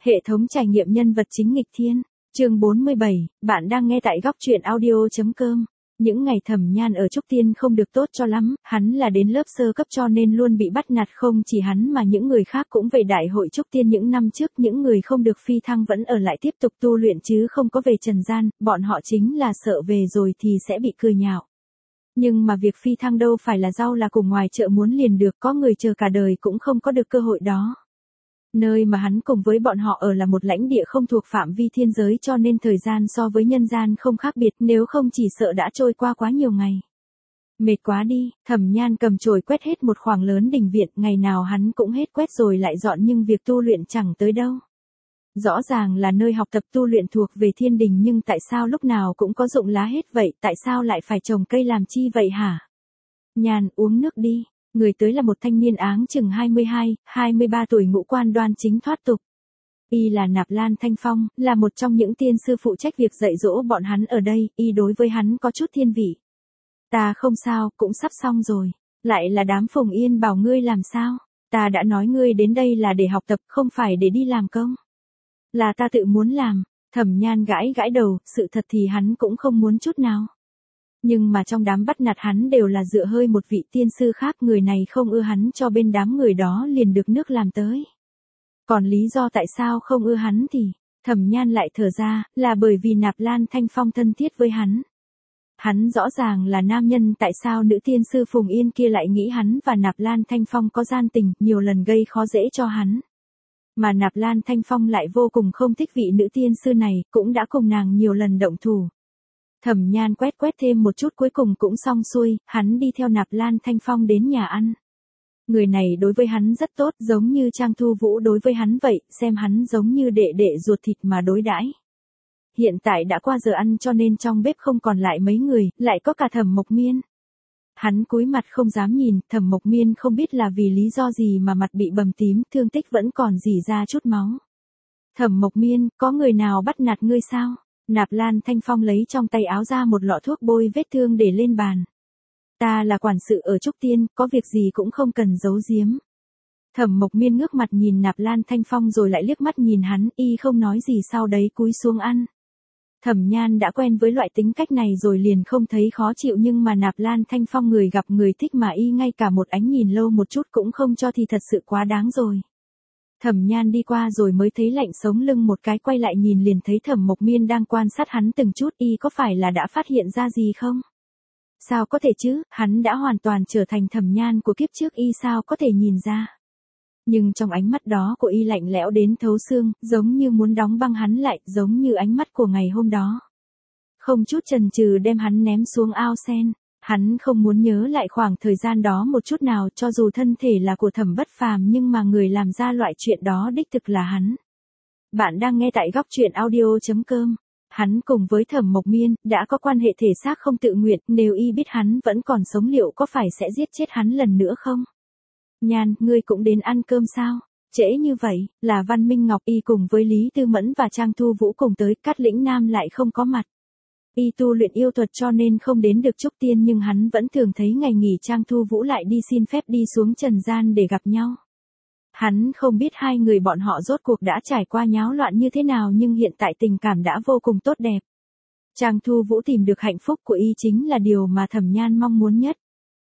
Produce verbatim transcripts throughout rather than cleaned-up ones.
Hệ thống trải nghiệm nhân vật chính nghịch thiên. Chương bốn mươi bảy, bạn đang nghe tại góc truyện audio chấm com. Những ngày Thẩm Nhan ở Trúc Tiên không được tốt cho lắm, hắn là đến lớp sơ cấp cho nên luôn bị bắt nạt, không chỉ hắn mà những người khác cũng về đại hội Trúc Tiên những năm trước, những người không được phi thăng vẫn ở lại tiếp tục tu luyện chứ không có về trần gian, bọn họ chính là sợ về rồi thì sẽ bị cười nhạo. Nhưng mà việc phi thăng đâu phải là rau là củ ngoài chợ muốn liền được, có người chờ cả đời cũng không có được cơ hội đó. Nơi mà hắn cùng với bọn họ ở là một lãnh địa không thuộc phạm vi thiên giới cho nên thời gian so với nhân gian không khác biệt, nếu không chỉ sợ đã trôi qua quá nhiều ngày. Mệt quá đi, Thẩm Nhan cầm chổi quét hết một khoảng lớn đình viện, ngày nào hắn cũng hết quét rồi lại dọn nhưng việc tu luyện chẳng tới đâu. Rõ ràng là nơi học tập tu luyện thuộc về thiên đình nhưng tại sao lúc nào cũng có rụng lá hết vậy, tại sao lại phải trồng cây làm chi vậy hả? Nhan, uống nước đi. Người tới là một thanh niên áng chừng hai mươi hai, hai mươi ba tuổi, ngũ quan đoan chính thoát tục. Y là Nạp Lan Thanh Phong, là một trong những tiên sư phụ trách việc dạy dỗ bọn hắn ở đây, y đối với hắn có chút thiên vị. Ta không sao, cũng sắp xong rồi. Lại là đám Phùng Yên bảo ngươi làm sao? Ta đã nói ngươi đến đây là để học tập, không phải để đi làm công. Là ta tự muốn làm. Thẩm Nhan gãi gãi đầu, sự thật thì hắn cũng không muốn chút nào. Nhưng mà trong đám bắt nạt hắn đều là dựa hơi một vị tiên sư khác, người này không ưa hắn cho bên đám người đó liền được nước làm tới. Còn lý do tại sao không ưa hắn thì, Thẩm Nhan lại thở ra, là bởi vì Nạp Lan Thanh Phong thân thiết với hắn. Hắn rõ ràng là nam nhân, tại sao nữ tiên sư Phùng Yên kia lại nghĩ hắn và Nạp Lan Thanh Phong có gian tình, nhiều lần gây khó dễ cho hắn. Mà Nạp Lan Thanh Phong lại vô cùng không thích vị nữ tiên sư này, cũng đã cùng nàng nhiều lần động thủ. Thẩm Nhan quét quét thêm một chút cuối cùng cũng xong xuôi, hắn đi theo Nạp Lan Thanh Phong đến nhà ăn. Người này đối với hắn rất tốt, giống như Trang Thu Vũ đối với hắn vậy, xem hắn giống như đệ đệ ruột thịt mà đối đãi. Hiện tại đã qua giờ ăn cho nên trong bếp không còn lại mấy người, lại có cả Thẩm Mộc Miên. Hắn cúi mặt không dám nhìn, Thẩm Mộc Miên không biết là vì lý do gì mà mặt bị bầm tím, thương tích vẫn còn rỉ ra chút máu. Thẩm Mộc Miên, có người nào bắt nạt ngươi sao? Nạp Lan Thanh Phong lấy trong tay áo ra một lọ thuốc bôi vết thương để lên bàn. Ta là quản sự ở Trúc Tiên, có việc gì cũng không cần giấu giếm. Thẩm Mộc Miên ngước mặt nhìn Nạp Lan Thanh Phong rồi lại liếc mắt nhìn hắn, y không nói gì sau đấy cúi xuống ăn. Thẩm Nhan đã quen với loại tính cách này rồi liền không thấy khó chịu, nhưng mà Nạp Lan Thanh Phong người gặp người thích mà y ngay cả một ánh nhìn lâu một chút cũng không cho thì thật sự quá đáng rồi. Thẩm Nhan đi qua rồi mới thấy lạnh sống lưng một cái, quay lại nhìn liền thấy Thẩm Mộc Miên đang quan sát hắn từng chút, y có phải là đã phát hiện ra gì không? Sao có thể chứ, hắn đã hoàn toàn trở thành Thẩm Nhan của kiếp trước, y sao có thể nhìn ra? Nhưng trong ánh mắt đó của y lạnh lẽo đến thấu xương, giống như muốn đóng băng hắn lại, giống như ánh mắt của ngày hôm đó. Không chút chần chừ đem hắn ném xuống ao sen. Hắn không muốn nhớ lại khoảng thời gian đó một chút nào, cho dù thân thể là của Thẩm Bất Phàm nhưng mà người làm ra loại chuyện đó đích thực là hắn. Bạn đang nghe tại góc truyện audio chấm com. Hắn cùng với Thẩm Mộc Miên đã có quan hệ thể xác không tự nguyện, nếu y biết hắn vẫn còn sống liệu có phải sẽ giết chết hắn lần nữa không? Nhan, ngươi cũng đến ăn cơm sao? Trễ như vậy, là Văn Minh Ngọc y cùng với Lý Tư Mẫn và Trang Thu Vũ cùng tới, Cát Lĩnh Nam lại không có mặt. Y tu luyện yêu thuật cho nên không đến được Trúc Tiên, nhưng hắn vẫn thường thấy ngày nghỉ Trang Thu Vũ lại đi xin phép đi xuống trần gian để gặp nhau. Hắn không biết hai người bọn họ rốt cuộc đã trải qua nháo loạn như thế nào, nhưng hiện tại tình cảm đã vô cùng tốt đẹp. Trang Thu Vũ tìm được hạnh phúc của y chính là điều mà Thẩm Nhan mong muốn nhất.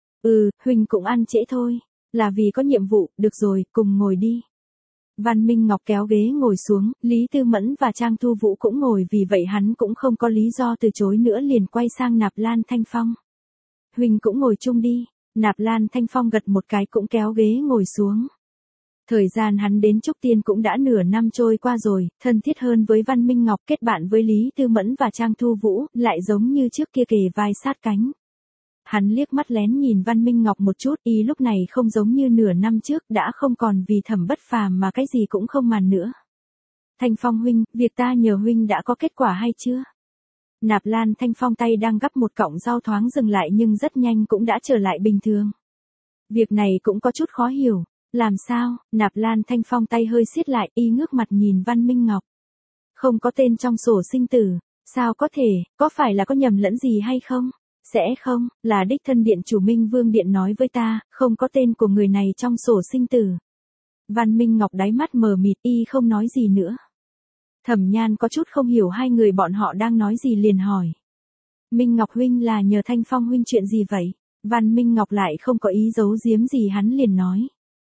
Ừ, huynh cũng ăn trễ thôi, là vì có nhiệm vụ, được rồi, cùng ngồi đi. Văn Minh Ngọc kéo ghế ngồi xuống, Lý Tư Mẫn và Trang Thu Vũ cũng ngồi, vì vậy hắn cũng không có lý do từ chối nữa, liền quay sang Nạp Lan Thanh Phong. Huynh cũng ngồi chung đi. Nạp Lan Thanh Phong gật một cái cũng kéo ghế ngồi xuống. Thời gian hắn đến Trúc Tiên cũng đã nửa năm trôi qua rồi, thân thiết hơn với Văn Minh Ngọc, kết bạn với Lý Tư Mẫn và Trang Thu Vũ, lại giống như trước kia kề vai sát cánh. Hắn liếc mắt lén nhìn Văn Minh Ngọc một chút, y lúc này không giống như nửa năm trước, đã không còn vì Thẩm Bất Phàm mà cái gì cũng không màng nữa. Thanh Phong huynh, việc ta nhờ huynh đã có kết quả hay chưa? Nạp Lan Thanh Phong tay đang gắp một cọng rau thoáng dừng lại nhưng rất nhanh cũng đã trở lại bình thường. Việc này cũng có chút khó hiểu. Làm sao? Nạp Lan Thanh Phong tay hơi siết lại, y ngước mặt nhìn Văn Minh Ngọc. Không có tên trong sổ sinh tử. Sao có thể, có phải là có nhầm lẫn gì hay không? Sẽ không, là đích thân điện chủ Minh Vương Điện nói với ta, không có tên của người này trong sổ sinh tử. Văn Minh Ngọc đáy mắt mờ mịt, y không nói gì nữa. Thẩm Nhan có chút không hiểu hai người bọn họ đang nói gì liền hỏi. Minh Ngọc huynh là nhờ Thanh Phong huynh chuyện gì vậy? Văn Minh Ngọc lại không có ý giấu giếm gì hắn liền nói.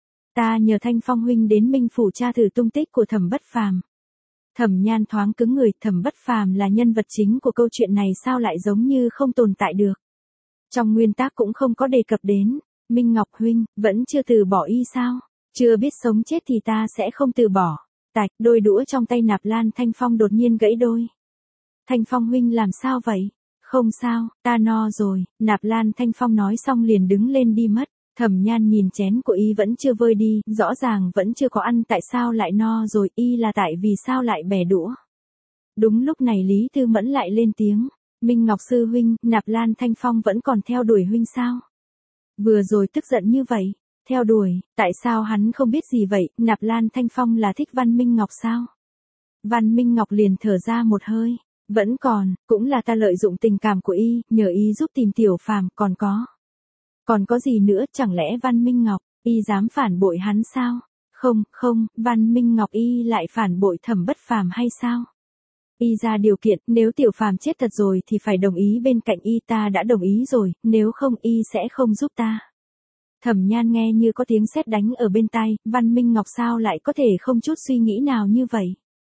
Ta nhờ Thanh Phong huynh đến Minh phủ tra thử tung tích của Thẩm Bất Phàm. Thẩm Nhan thoáng cứng người, Thẩm Bất Phàm là nhân vật chính của câu chuyện này sao lại giống như không tồn tại được. Trong nguyên tác cũng không có đề cập đến. Minh Ngọc huynh, vẫn chưa từ bỏ y sao? Chưa biết sống chết thì ta sẽ không từ bỏ. Tạch, đôi đũa trong tay Nạp Lan Thanh Phong đột nhiên gãy đôi. Thanh Phong huynh làm sao vậy? Không sao, ta no rồi. Nạp Lan Thanh Phong nói xong liền đứng lên đi mất. Thẩm Nhan nhìn chén của y vẫn chưa vơi đi, rõ ràng vẫn chưa có ăn, tại sao lại no rồi, y là tại vì sao lại bẻ đũa. Đúng lúc này Lý Tư Mẫn lại lên tiếng. Minh Ngọc sư huynh, Nạp Lan Thanh Phong vẫn còn theo đuổi huynh sao? Vừa rồi tức giận như vậy. Theo đuổi, tại sao hắn không biết gì vậy? Nạp Lan Thanh Phong là thích Văn Minh Ngọc sao? Văn Minh Ngọc liền thở ra một hơi. Vẫn còn, cũng là ta lợi dụng tình cảm của y, nhờ y giúp tìm Tiểu Phàm, còn có. Còn có gì nữa, chẳng lẽ Văn Minh Ngọc, y dám phản bội hắn sao? Không, không, Văn Minh Ngọc y lại phản bội Thẩm Bất Phàm hay sao? Y ra điều kiện, nếu Tiểu Phàm chết thật rồi thì phải đồng ý bên cạnh y, ta đã đồng ý rồi, nếu không y sẽ không giúp ta. Thẩm Nhan nghe như có tiếng sét đánh ở bên tai, Văn Minh Ngọc sao lại có thể không chút suy nghĩ nào như vậy?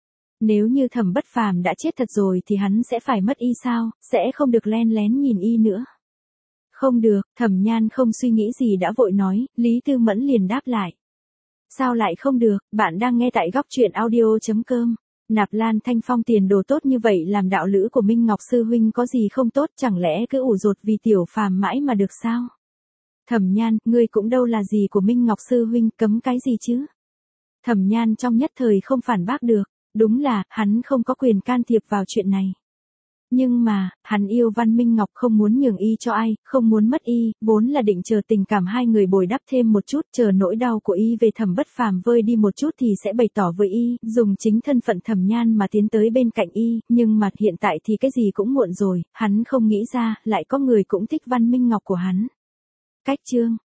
Nếu như Thẩm Bất Phàm đã chết thật rồi thì hắn sẽ phải mất y sao, sẽ không được len lén nhìn y nữa. Không được, Thẩm Nhan không suy nghĩ gì đã vội nói, Lý Tư Mẫn liền đáp lại. Sao lại không được, bạn đang nghe tại góc truyện audio chấm com. Nạp Lan Thanh Phong tiền đồ tốt như vậy làm đạo lữ của Minh Ngọc sư huynh có gì không tốt, chẳng lẽ cứ ủ rột vì Tiểu Phàm mãi mà được sao? Thẩm Nhan, ngươi cũng đâu là gì của Minh Ngọc sư huynh, cấm cái gì chứ? Thẩm Nhan trong nhất thời không phản bác được, đúng là, hắn không có quyền can thiệp vào chuyện này. Nhưng mà, hắn yêu Văn Minh Ngọc không muốn nhường y cho ai, không muốn mất y, vốn là định chờ tình cảm hai người bồi đắp thêm một chút, chờ nỗi đau của y về Thẩm Bất Phàm vơi đi một chút thì sẽ bày tỏ với y, dùng chính thân phận Thẩm Nhan mà tiến tới bên cạnh y, nhưng mà hiện tại thì cái gì cũng muộn rồi, hắn không nghĩ ra, lại có người cũng thích Văn Minh Ngọc của hắn. Cách chương